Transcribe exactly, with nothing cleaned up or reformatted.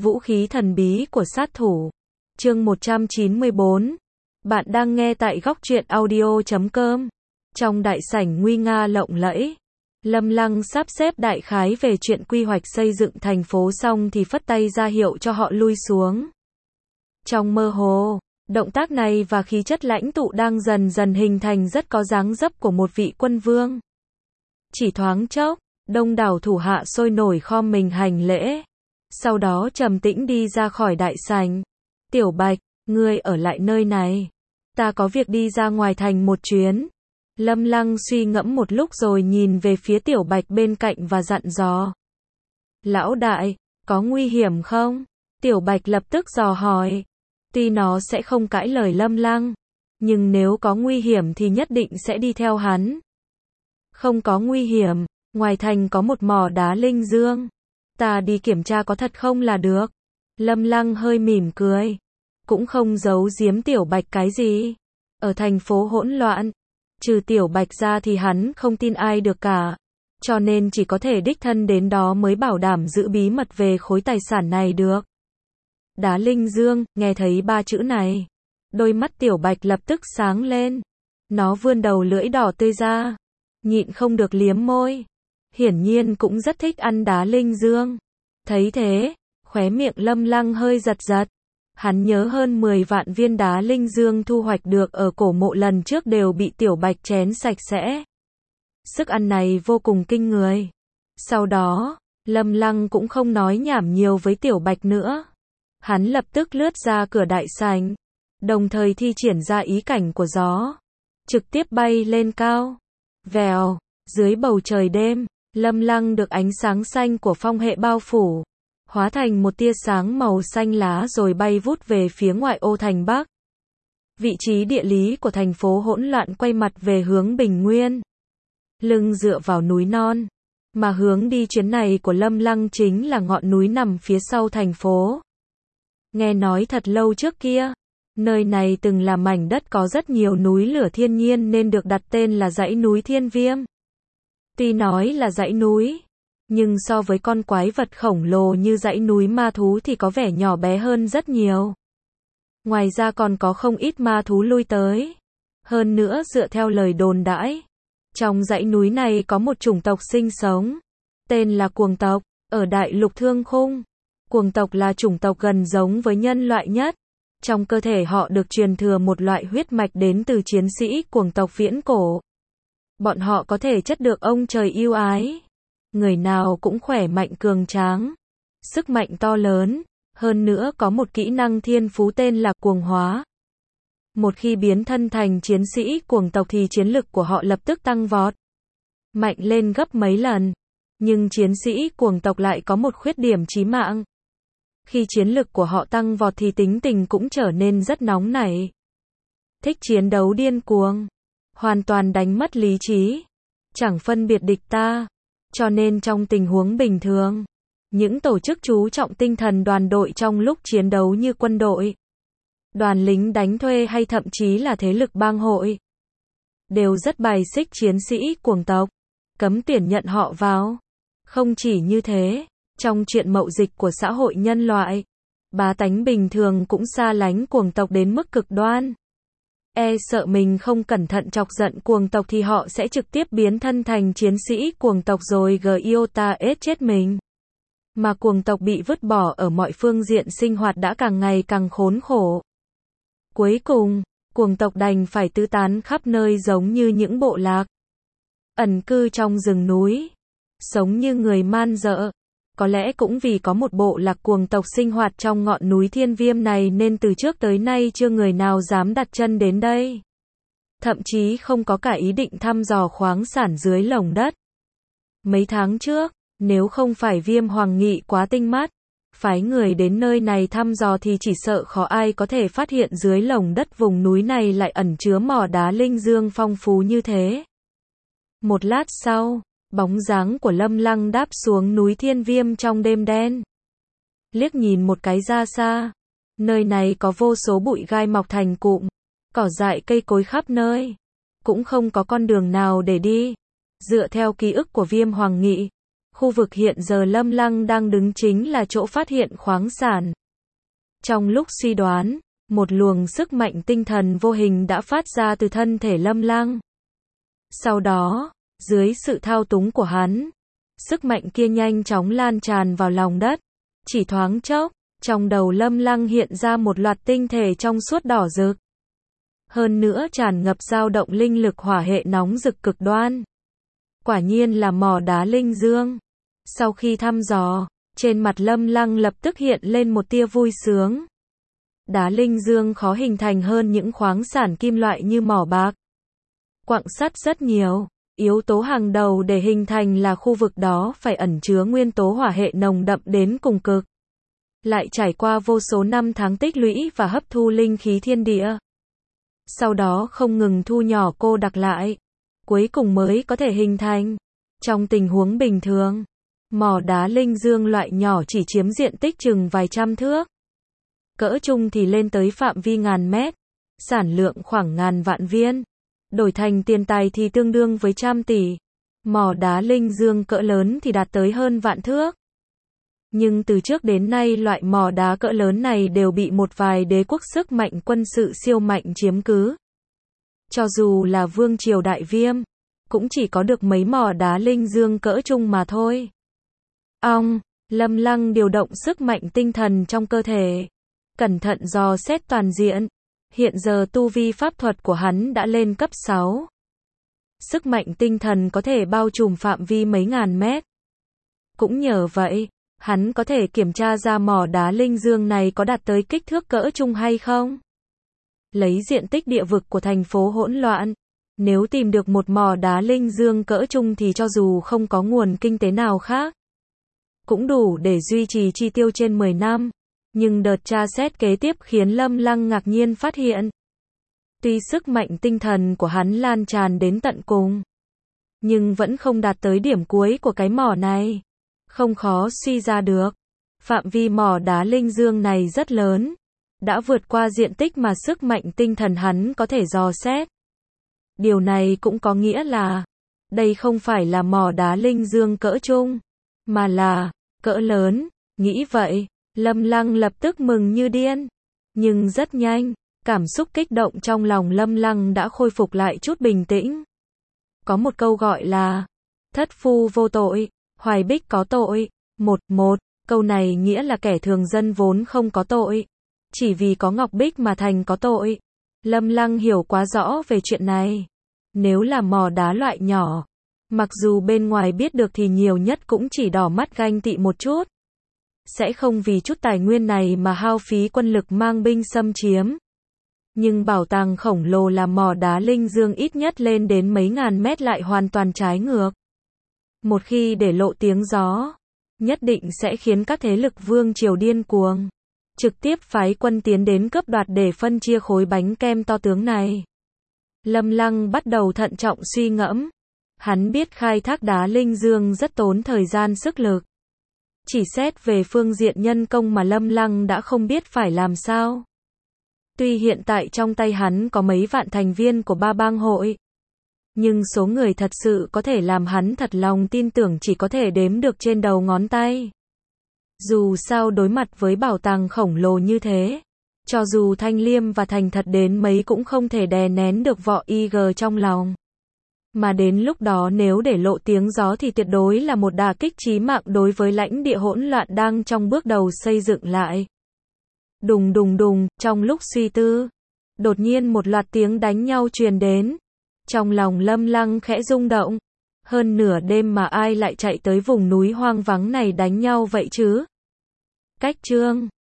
Vũ khí thần bí của sát thủ. Chương một trăm chín mươi bốn. Bạn đang nghe tại góc truyện audio chấm com. Trong đại sảnh nguy nga lộng lẫy, Lâm Lăng sắp xếp đại khái về chuyện quy hoạch xây dựng thành phố xong thì phất tay ra hiệu cho họ lui xuống. Trong mơ hồ, động tác này và khí chất lãnh tụ đang dần dần hình thành rất có dáng dấp của một vị quân vương. Chỉ thoáng chốc, đông đảo thủ hạ sôi nổi khom mình hành lễ. Sau đó trầm tĩnh đi ra khỏi đại sảnh. Tiểu Bạch, ngươi ở lại nơi này. Ta có việc đi ra ngoài thành một chuyến. Lâm Lăng suy ngẫm một lúc rồi nhìn về phía Tiểu Bạch bên cạnh và dặn dò. Lão đại, có nguy hiểm không? Tiểu Bạch lập tức dò hỏi. Tuy nó sẽ không cãi lời Lâm Lăng, nhưng nếu có nguy hiểm thì nhất định sẽ đi theo hắn. Không có nguy hiểm, ngoài thành có một mỏ đá linh dương. Ta đi kiểm tra có thật không là được. Lâm Lăng hơi mỉm cười. Cũng không giấu giếm Tiểu Bạch cái gì. Ở thành phố hỗn loạn, trừ Tiểu Bạch ra thì hắn không tin ai được cả. Cho nên chỉ có thể đích thân đến đó mới bảo đảm giữ bí mật về khối tài sản này được. Đá linh dương, nghe thấy ba chữ này. Đôi mắt Tiểu Bạch lập tức sáng lên. Nó vươn đầu lưỡi đỏ tươi ra. Nhịn không được liếm môi. Hiển nhiên cũng rất thích ăn đá linh dương. Thấy thế, khóe miệng Lâm Lăng hơi giật giật. Hắn nhớ hơn mười vạn viên đá linh dương thu hoạch được ở cổ mộ lần trước đều bị Tiểu Bạch chén sạch sẽ. Sức ăn này vô cùng kinh người. Sau đó, Lâm Lăng cũng không nói nhảm nhiều với Tiểu Bạch nữa. Hắn lập tức lướt ra cửa đại sảnh, đồng thời thi triển ra ý cảnh của gió, trực tiếp bay lên cao. Vèo, dưới bầu trời đêm, Lâm Lăng được ánh sáng xanh của phong hệ bao phủ, hóa thành một tia sáng màu xanh lá rồi bay vút về phía ngoại ô thành Bắc. Vị trí địa lý của thành phố hỗn loạn quay mặt về hướng Bình Nguyên, lưng dựa vào núi non, mà hướng đi chuyến này của Lâm Lăng chính là ngọn núi nằm phía sau thành phố. Nghe nói thật lâu trước kia, nơi này từng là mảnh đất có rất nhiều núi lửa thiên nhiên nên được đặt tên là dãy núi Thiên Viêm. Tuy nói là dãy núi, nhưng so với con quái vật khổng lồ như dãy núi ma thú thì có vẻ nhỏ bé hơn rất nhiều. Ngoài ra còn có không ít ma thú lui tới. Hơn nữa dựa theo lời đồn đãi, trong dãy núi này có một chủng tộc sinh sống, tên là Cuồng tộc, ở đại lục Thương Khung. Cuồng tộc là chủng tộc gần giống với nhân loại nhất. Trong cơ thể họ được truyền thừa một loại huyết mạch đến từ chiến sĩ cuồng tộc viễn cổ. Bọn họ có thể chất được ông trời yêu ái. Người nào cũng khỏe mạnh cường tráng, sức mạnh to lớn, hơn nữa có một kỹ năng thiên phú tên là cuồng hóa. Một khi biến thân thành chiến sĩ cuồng tộc thì chiến lực của họ lập tức tăng vọt, mạnh lên gấp mấy lần. Nhưng chiến sĩ cuồng tộc lại có một khuyết điểm chí mạng. Khi chiến lực của họ tăng vọt thì tính tình cũng trở nên rất nóng nảy. Thích chiến đấu điên cuồng, hoàn toàn đánh mất lý trí, chẳng phân biệt địch ta. Cho nên trong tình huống bình thường, những tổ chức chú trọng tinh thần đoàn đội trong lúc chiến đấu như quân đội, đoàn lính đánh thuê hay thậm chí là thế lực bang hội, đều rất bài xích chiến sĩ cuồng tộc, cấm tuyển nhận họ vào. Không chỉ như thế, trong chuyện mậu dịch của xã hội nhân loại, bá tánh bình thường cũng xa lánh cuồng tộc đến mức cực đoan. E sợ mình không cẩn thận chọc giận cuồng tộc thì họ sẽ trực tiếp biến thân thành chiến sĩ cuồng tộc rồi giota ết chết mình. Mà cuồng tộc bị vứt bỏ ở mọi phương diện sinh hoạt đã càng ngày càng khốn khổ. Cuối cùng, cuồng tộc đành phải tứ tán khắp nơi giống như những bộ lạc, ẩn cư trong rừng núi, sống như người man dợ. Có lẽ cũng vì có một bộ lạc cuồng tộc sinh hoạt trong ngọn núi Thiên Viêm này nên từ trước tới nay chưa người nào dám đặt chân đến đây. Thậm chí không có cả ý định thăm dò khoáng sản dưới lồng đất. Mấy tháng trước, nếu không phải Viêm Hoàng Nghị quá tinh mắt, phái người đến nơi này thăm dò thì chỉ sợ khó ai có thể phát hiện dưới lồng đất vùng núi này lại ẩn chứa mỏ đá linh dương phong phú như thế. Một lát sau, bóng dáng của Lâm Lăng đáp xuống núi Thiên Viêm trong đêm đen. Liếc nhìn một cái ra xa, nơi này có vô số bụi gai mọc thành cụm, cỏ dại cây cối khắp nơi, cũng không có con đường nào để đi. Dựa theo ký ức của Viêm Hoàng Nghị, Khu vực hiện giờ Lâm Lăng đang đứng chính là chỗ phát hiện khoáng sản. Trong lúc suy đoán, một luồng sức mạnh tinh thần vô hình đã phát ra từ thân thể Lâm Lăng. Sau đó, dưới sự thao túng của hắn, sức mạnh kia nhanh chóng lan tràn vào lòng đất. Chỉ thoáng chốc, trong đầu Lâm Lăng hiện ra một loạt tinh thể trong suốt đỏ rực. Hơn nữa tràn ngập dao động linh lực hỏa hệ nóng rực cực đoan. Quả nhiên là mỏ đá linh dương. Sau khi thăm dò, trên mặt Lâm Lăng lập tức hiện lên một tia vui sướng. Đá linh dương khó hình thành hơn những khoáng sản kim loại như mỏ bạc, quặng sắt rất nhiều. Yếu tố hàng đầu để hình thành là khu vực đó phải ẩn chứa nguyên tố hỏa hệ nồng đậm đến cùng cực. Lại trải qua vô số năm tháng tích lũy và hấp thu linh khí thiên địa. Sau đó không ngừng thu nhỏ cô đặc lại. Cuối cùng mới có thể hình thành. Trong tình huống bình thường, mỏ đá linh dương loại nhỏ chỉ chiếm diện tích chừng vài trăm thước. Cỡ trung thì lên tới phạm vi ngàn mét. Sản lượng khoảng ngàn vạn viên. Đổi thành tiền tài thì tương đương với trăm tỷ. Mỏ đá linh dương cỡ lớn thì đạt tới hơn vạn thước. Nhưng từ trước đến nay loại mỏ đá cỡ lớn này đều bị một vài đế quốc sức mạnh quân sự siêu mạnh chiếm cứ. Cho dù là vương triều Đại Viêm, cũng chỉ có được mấy mỏ đá linh dương cỡ trung mà thôi. Ong, Lâm Lăng điều động sức mạnh tinh thần trong cơ thể. Cẩn thận dò xét toàn diện. Hiện giờ tu vi pháp thuật của hắn đã lên cấp sáu. Sức mạnh tinh thần có thể bao trùm phạm vi mấy ngàn mét. Cũng nhờ vậy, hắn có thể kiểm tra ra mỏ đá linh dương này có đạt tới kích thước cỡ trung hay không. Lấy diện tích địa vực của thành phố hỗn loạn, nếu tìm được một mỏ đá linh dương cỡ trung thì cho dù không có nguồn kinh tế nào khác, cũng đủ để duy trì chi tiêu trên mười năm. Nhưng đợt tra xét kế tiếp khiến Lâm Lăng ngạc nhiên phát hiện. Tuy sức mạnh tinh thần của hắn lan tràn đến tận cùng, nhưng vẫn không đạt tới điểm cuối của cái mỏ này. Không khó suy ra được. Phạm vi mỏ đá linh dương này rất lớn. Đã vượt qua diện tích mà sức mạnh tinh thần hắn có thể dò xét. Điều này cũng có nghĩa là, đây không phải là mỏ đá linh dương cỡ trung, mà là cỡ lớn. Nghĩ vậy, Lâm Lăng lập tức mừng như điên. Nhưng rất nhanh, cảm xúc kích động trong lòng Lâm Lăng đã khôi phục lại chút bình tĩnh. Có một câu gọi là thất phu vô tội, hoài bích có tội. Một, một, câu này nghĩa là kẻ thường dân vốn không có tội. Chỉ vì có ngọc bích mà thành có tội. Lâm Lăng hiểu quá rõ về chuyện này. Nếu là mỏ đá loại nhỏ, mặc dù bên ngoài biết được thì nhiều nhất cũng chỉ đỏ mắt ganh tị một chút. Sẽ không vì chút tài nguyên này mà hao phí quân lực mang binh xâm chiếm. Nhưng bảo tàng khổng lồ là mỏ đá linh dương ít nhất lên đến mấy ngàn mét lại hoàn toàn trái ngược. Một khi để lộ tiếng gió, nhất định sẽ khiến các thế lực vương triều điên cuồng. Trực tiếp phái quân tiến đến cướp đoạt để phân chia khối bánh kem to tướng này. Lâm Lăng bắt đầu thận trọng suy ngẫm. Hắn biết khai thác đá linh dương rất tốn thời gian sức lực. Chỉ xét về phương diện nhân công mà Lâm Lăng đã không biết phải làm sao. Tuy hiện tại trong tay hắn có mấy vạn thành viên của ba bang hội, nhưng số người thật sự có thể làm hắn thật lòng tin tưởng chỉ có thể đếm được trên đầu ngón tay. Dù sao đối mặt với bảo tàng khổng lồ như thế, cho dù thanh liêm và thành thật đến mấy cũng không thể đè nén được vọ i giê trong lòng. Mà đến lúc đó nếu để lộ tiếng gió thì tuyệt đối là một đả kích chí mạng đối với lãnh địa hỗn loạn đang trong bước đầu xây dựng lại. Đùng đùng đùng, trong lúc suy tư, đột nhiên một loạt tiếng đánh nhau truyền đến. Trong lòng Lâm Lăng khẽ rung động. Hơn nửa đêm mà ai lại chạy tới vùng núi hoang vắng này đánh nhau vậy chứ? Cách chương